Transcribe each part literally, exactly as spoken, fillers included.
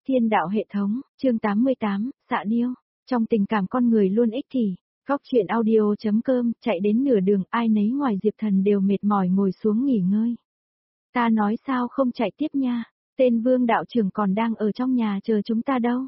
Thiên đạo hệ thống, chương tám mươi tám, Xạ Điêu. Trong tình cảm con người luôn ích kỷ. Góc truyện audio.com, chạy đến nửa đường ai nấy ngoài Diệp Thần đều mệt mỏi ngồi xuống nghỉ ngơi. Ta nói sao không chạy tiếp nha, tên Vương đạo trưởng còn đang ở trong nhà chờ chúng ta đâu.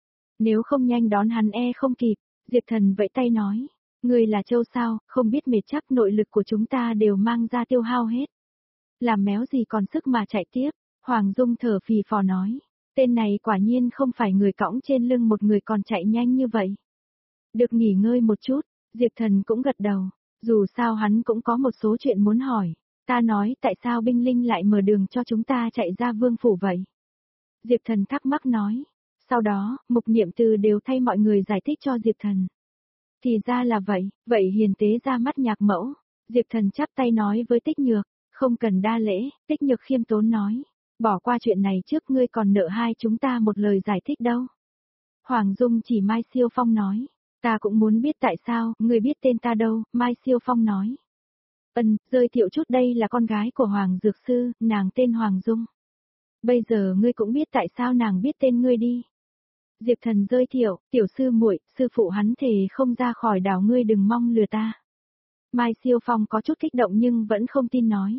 Nếu không nhanh đón hắn e không kịp, Diệp Thần vẫy tay nói. Người là Châu sao, không biết mệt chắc nội lực của chúng ta đều mang ra tiêu hao hết. Làm méo gì còn sức mà chạy tiếp, Hoàng Dung thở phì phò nói. Tên này quả nhiên không phải người cõng trên lưng một người còn chạy nhanh như vậy. Được nghỉ ngơi một chút, Diệp Thần cũng gật đầu, dù sao hắn cũng có một số chuyện muốn hỏi. Ta nói tại sao binh linh lại mở đường cho chúng ta chạy ra vương phủ vậy? Diệp Thần thắc mắc nói. Sau đó, Mục Niệm Từ đều thay mọi người giải thích cho Diệp Thần. Thì ra là vậy, vậy hiền tế ra mắt nhạc mẫu. Diệp Thần chắp tay nói với Tích Nhược, không cần đa lễ, Tích Nhược khiêm tốn nói. Bỏ qua chuyện này trước ngươi còn nợ hai chúng ta một lời giải thích đâu. Hoàng Dung chỉ Mai Siêu Phong nói. Ta cũng muốn biết tại sao, ngươi biết tên ta đâu, Mai Siêu Phong nói. Ân, giới thiệu chút đây là con gái của Hoàng Dược Sư, nàng tên Hoàng Dung. Bây giờ ngươi cũng biết tại sao nàng biết tên ngươi đi. Diệp Thần giới thiệu, tiểu sư muội, sư phụ hắn thề không ra khỏi đảo ngươi đừng mong lừa ta. Mai Siêu Phong có chút kích động nhưng vẫn không tin nói.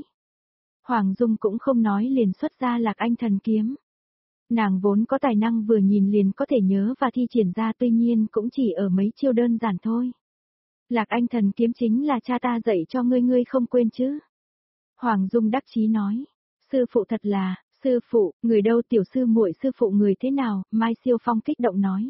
Hoàng Dung cũng không nói liền xuất ra Lạc Anh Thần Kiếm. Nàng vốn có tài năng vừa nhìn liền có thể nhớ và thi triển ra tuy nhiên cũng chỉ ở mấy chiêu đơn giản thôi. Lạc Anh Thần Kiếm chính là cha ta dạy cho ngươi ngươi không quên chứ. Hoàng Dung đắc chí nói. Sư phụ thật là, sư phụ, người đâu tiểu sư muội sư phụ người thế nào, Mai Siêu Phong kích động nói.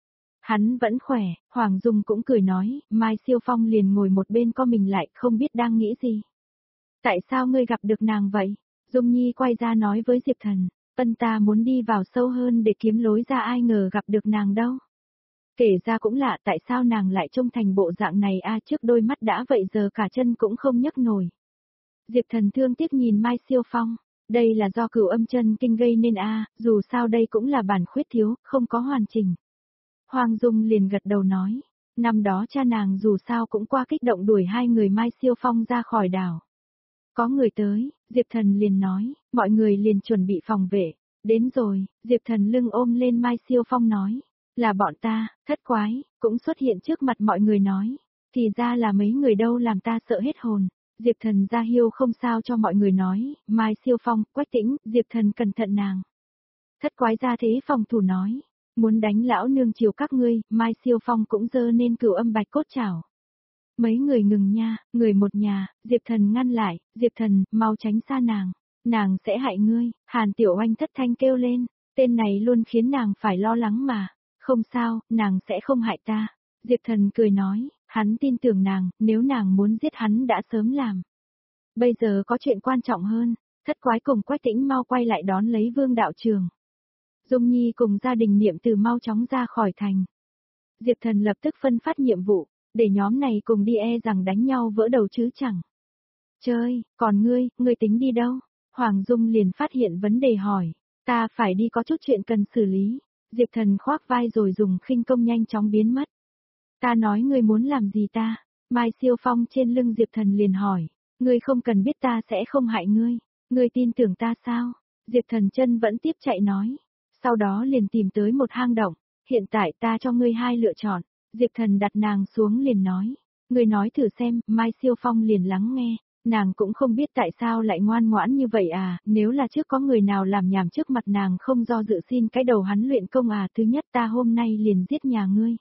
Hắn vẫn khỏe, Hoàng Dung cũng cười nói, Mai Siêu Phong liền ngồi một bên co mình lại không biết đang nghĩ gì. Tại sao ngươi gặp được nàng vậy? Dung Nhi quay ra nói với Diệp Thần, ân ta muốn đi vào sâu hơn để kiếm lối ra ai ngờ gặp được nàng đâu. Kể ra cũng lạ tại sao nàng lại trông thành bộ dạng này a trước đôi mắt đã vậy giờ cả chân cũng không nhấc nổi. Diệp Thần thương tiếc nhìn Mai Siêu Phong, đây là do cửu âm chân kinh gây nên a dù sao đây cũng là bản khuyết thiếu, không có hoàn chỉnh. Hoàng Dung liền gật đầu nói, năm đó cha nàng dù sao cũng qua kích động đuổi hai người Mai Siêu Phong ra khỏi đảo. Có người tới, Diệp Thần liền nói, mọi người liền chuẩn bị phòng vệ. Đến rồi, Diệp Thần lưng ôm lên Mai Siêu Phong nói, là bọn ta, thất quái, cũng xuất hiện trước mặt mọi người nói, thì ra là mấy người đâu làm ta sợ hết hồn. Diệp Thần ra hiêu không sao cho mọi người nói, Mai Siêu Phong, Quách Tĩnh, Diệp Thần cẩn thận nàng. Thất quái ra thế phòng thủ nói, muốn đánh lão nương chiều các ngươi, Mai Siêu Phong cũng dơ nên cửu âm bạch cốt chảo. Mấy người ngừng nha, người một nhà, Diệp Thần ngăn lại, Diệp Thần, mau tránh xa nàng, nàng sẽ hại ngươi, Hàn Tiểu Oanh thất thanh kêu lên, tên này luôn khiến nàng phải lo lắng mà, không sao, nàng sẽ không hại ta. Diệp Thần cười nói, hắn tin tưởng nàng, nếu nàng muốn giết hắn đã sớm làm. Bây giờ có chuyện quan trọng hơn, thất quái cùng Quách Tĩnh mau quay lại đón lấy Vương đạo trường. Dung Nhi cùng gia đình Niệm Từ mau chóng ra khỏi thành. Diệp Thần lập tức phân phát nhiệm vụ. Để nhóm này cùng đi e rằng đánh nhau vỡ đầu chứ chẳng. Chơi, còn ngươi, ngươi tính đi đâu? Hoàng Dung liền phát hiện vấn đề hỏi. Ta phải đi có chút chuyện cần xử lý. Diệp Thần khoác vai rồi dùng khinh công nhanh chóng biến mất. Ta nói ngươi muốn làm gì ta? Mai Siêu Phong trên lưng Diệp Thần liền hỏi. Ngươi không cần biết ta sẽ không hại ngươi. Ngươi tin tưởng ta sao? Diệp Thần chân vẫn tiếp chạy nói. Sau đó liền tìm tới một hang động. Hiện tại ta cho ngươi hai lựa chọn. Diệp Thần đặt nàng xuống liền nói, người nói thử xem, Mai Siêu Phong liền lắng nghe, nàng cũng không biết tại sao lại ngoan ngoãn như vậy à, nếu là trước có người nào làm nhảm trước mặt nàng không do dự xin cái đầu hắn luyện công à, thứ nhất ta hôm nay liền giết nhà ngươi.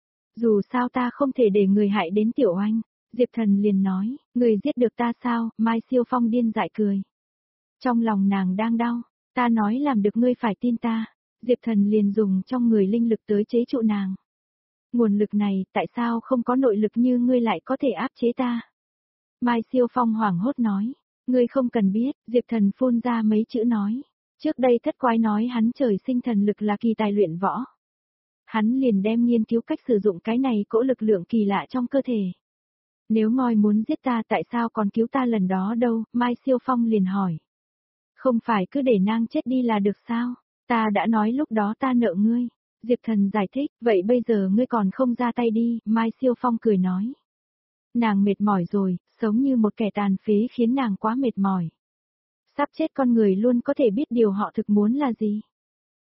Dù sao ta không thể để người hại đến Tiểu Oanh, Diệp Thần liền nói, người giết được ta sao, Mai Siêu Phong điên dại cười. Trong lòng nàng đang đau, ta nói làm được ngươi phải tin ta, Diệp Thần liền dùng trong người linh lực tới chế trụ nàng. Nguồn lực này, tại sao không có nội lực như ngươi lại có thể áp chế ta? Mai Siêu Phong hoảng hốt nói, ngươi không cần biết, Diệp Thần phun ra mấy chữ nói. Trước đây thất quái nói hắn trời sinh thần lực là kỳ tài luyện võ. Hắn liền đem nghiên cứu cách sử dụng cái này cỗ lực lượng kỳ lạ trong cơ thể. Nếu ngoi muốn giết ta tại sao còn cứu ta lần đó đâu, Mai Siêu Phong liền hỏi. Không phải cứ để nàng chết đi là được sao? Ta đã nói lúc đó ta nợ ngươi. Diệp Thần giải thích, vậy bây giờ ngươi còn không ra tay đi, Mai Siêu Phong cười nói. Nàng mệt mỏi rồi, sống như một kẻ tàn phế khiến nàng quá mệt mỏi. Sắp chết con người luôn có thể biết điều họ thực muốn là gì.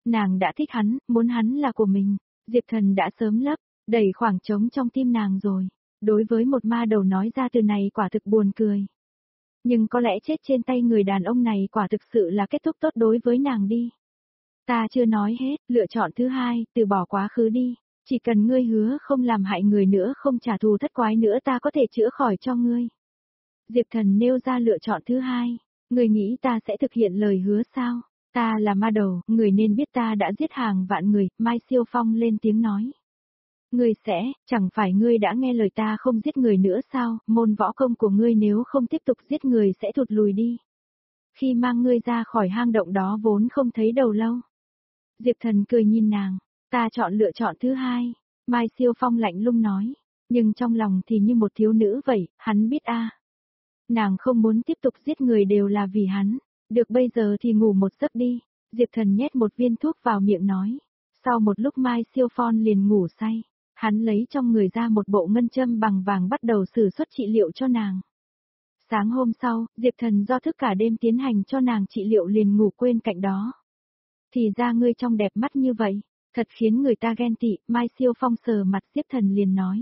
Nàng đã thích hắn, muốn hắn là của mình. Diệp Thần đã sớm lấp, đầy khoảng trống trong tim nàng rồi. Đối với một ma đầu nói ra từ này quả thực buồn cười. Nhưng có lẽ chết trên tay người đàn ông này quả thực sự là kết thúc tốt đối với nàng đi. Ta chưa nói hết, lựa chọn thứ hai, từ bỏ quá khứ đi. Chỉ cần ngươi hứa không làm hại người nữa, không trả thù thất quái nữa, ta có thể chữa khỏi cho ngươi. Diệp Thần nêu ra lựa chọn thứ hai. Ngươi nghĩ ta sẽ thực hiện lời hứa sao? Ta là ma đầu, người nên biết ta đã giết hàng vạn người. Mai Siêu Phong lên tiếng nói. Ngươi sẽ, chẳng phải ngươi đã nghe lời ta không giết người nữa sao? Môn võ công của ngươi nếu không tiếp tục giết người sẽ thụt lùi đi. Khi mang ngươi ra khỏi hang động đó vốn không thấy đầu lâu. Diệp Thần cười nhìn nàng. Ta chọn lựa chọn thứ hai. Mai Siêu Phong lạnh lùng nói. Nhưng trong lòng thì như một thiếu nữ vậy, hắn biết a. Nàng không muốn tiếp tục giết người đều là vì hắn. Được bây giờ thì ngủ một giấc đi. Diệp Thần nhét một viên thuốc vào miệng nói. Sau một lúc Mai Siêu Phong liền ngủ say. Hắn lấy trong người ra một bộ ngân châm bằng vàng bắt đầu sử xuất trị liệu cho nàng. Sáng hôm sau, Diệp Thần do thức cả đêm tiến hành cho nàng trị liệu liền ngủ quên cạnh đó. Thì ra ngươi trông đẹp mắt như vậy, thật khiến người ta ghen tị. Mai Siêu Phong sờ mặt Diệp Thần liền nói.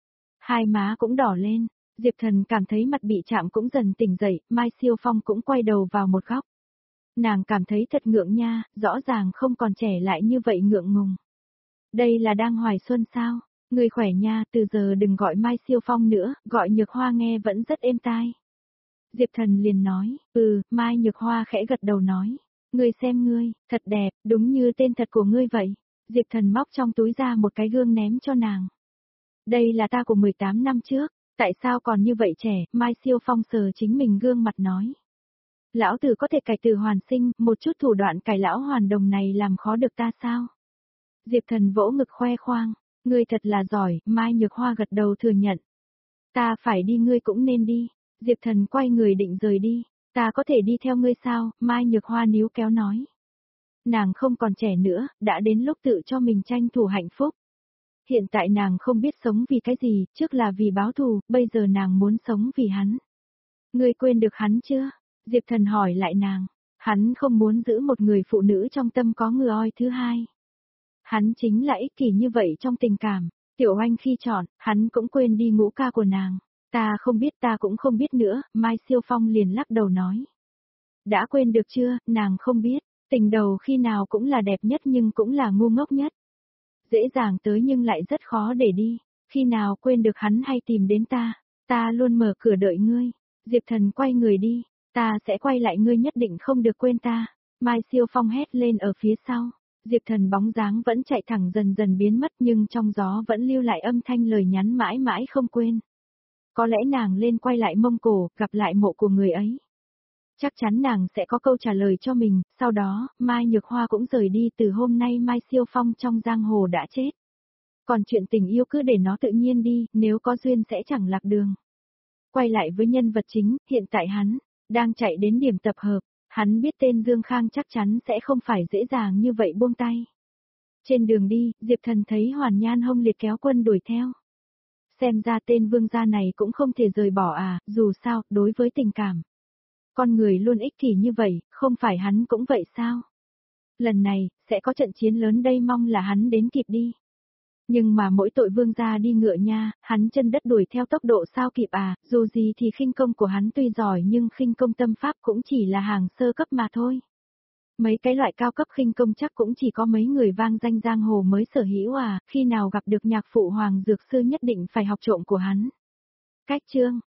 Hai má cũng đỏ lên, Diệp Thần cảm thấy mặt bị chạm cũng dần tỉnh dậy, Mai Siêu Phong cũng quay đầu vào một góc. Nàng cảm thấy thật ngượng nha, rõ ràng không còn trẻ lại như vậy ngượng ngùng. Đây là đang hoài xuân sao? Người khỏe nha, từ giờ đừng gọi Mai Siêu Phong nữa, gọi Nhược Hoa nghe vẫn rất êm tai. Diệp Thần liền nói, ừ, Mai Nhược Hoa khẽ gật đầu nói. Ngươi xem ngươi, thật đẹp, đúng như tên thật của ngươi vậy. Diệp Thần móc trong túi ra một cái gương ném cho nàng. Đây là ta của mười tám năm trước, tại sao còn như vậy trẻ? Mai Siêu Phong sờ chính mình gương mặt nói. Lão tử có thể cải tử hoàn sinh, một chút thủ đoạn cải lão hoàn đồng này làm khó được ta sao? Diệp Thần vỗ ngực khoe khoang, ngươi thật là giỏi. Mai Nhược Hoa gật đầu thừa nhận. Ta phải đi, ngươi cũng nên đi. Diệp Thần quay người định rời đi. Ta có thể đi theo ngươi sao? Mai Nhược Hoa níu kéo nói. Nàng không còn trẻ nữa, đã đến lúc tự cho mình tranh thủ hạnh phúc. Hiện tại nàng không biết sống vì cái gì, trước là vì báo thù, bây giờ nàng muốn sống vì hắn. Ngươi quên được hắn chưa? Diệp Thần hỏi lại nàng. Hắn không muốn giữ một người phụ nữ trong tâm có người oi thứ hai. Hắn chính là ích kỷ như vậy trong tình cảm. Tiểu Oanh khi chọn, hắn cũng quên đi ngũ ca của nàng. Ta không biết, ta cũng không biết nữa. Mai Siêu Phong liền lắc đầu nói. Đã quên được chưa? Nàng không biết. Tình đầu khi nào cũng là đẹp nhất nhưng cũng là ngu ngốc nhất. Dễ dàng tới nhưng lại rất khó để đi. Khi nào quên được hắn hay tìm đến ta. Ta luôn mở cửa đợi ngươi. Diệp Thần quay người đi. Ta sẽ quay lại, ngươi nhất định không được quên ta. Mai Siêu Phong hét lên ở phía sau. Diệp Thần bóng dáng vẫn chạy thẳng dần dần biến mất nhưng trong gió vẫn lưu lại âm thanh lời nhắn mãi mãi không quên. Có lẽ nàng lên quay lại Mông Cổ, gặp lại mộ của người ấy. Chắc chắn nàng sẽ có câu trả lời cho mình, sau đó, Mai Nhược Hoa cũng rời đi. Từ hôm nay Mai Siêu Phong trong giang hồ đã chết. Còn chuyện tình yêu cứ để nó tự nhiên đi, nếu có duyên sẽ chẳng lạc đường. Quay lại với nhân vật chính, hiện tại hắn đang chạy đến điểm tập hợp. Hắn biết tên Dương Khang chắc chắn sẽ không phải dễ dàng như vậy buông tay. Trên đường đi, Diệp Thần thấy Hoàn Nhan Hông Liệt kéo quân đuổi theo. Xem ra tên vương gia này cũng không thể rời bỏ à, dù sao, đối với tình cảm. Con người luôn ích kỷ như vậy, không phải hắn cũng vậy sao? Lần này, sẽ có trận chiến lớn đây, mong là hắn đến kịp đi. Nhưng mà mỗi tội vương gia đi ngựa nha, hắn chân đất đuổi theo tốc độ sao kịp à, dù gì thì khinh công của hắn tuy giỏi nhưng khinh công tâm pháp cũng chỉ là hàng sơ cấp mà thôi. Mấy cái loại cao cấp khinh công chắc cũng chỉ có mấy người vang danh giang hồ mới sở hữu à, khi nào gặp được nhạc phụ Hoàng Dược Sư nhất định phải học trộm của hắn. Cách chương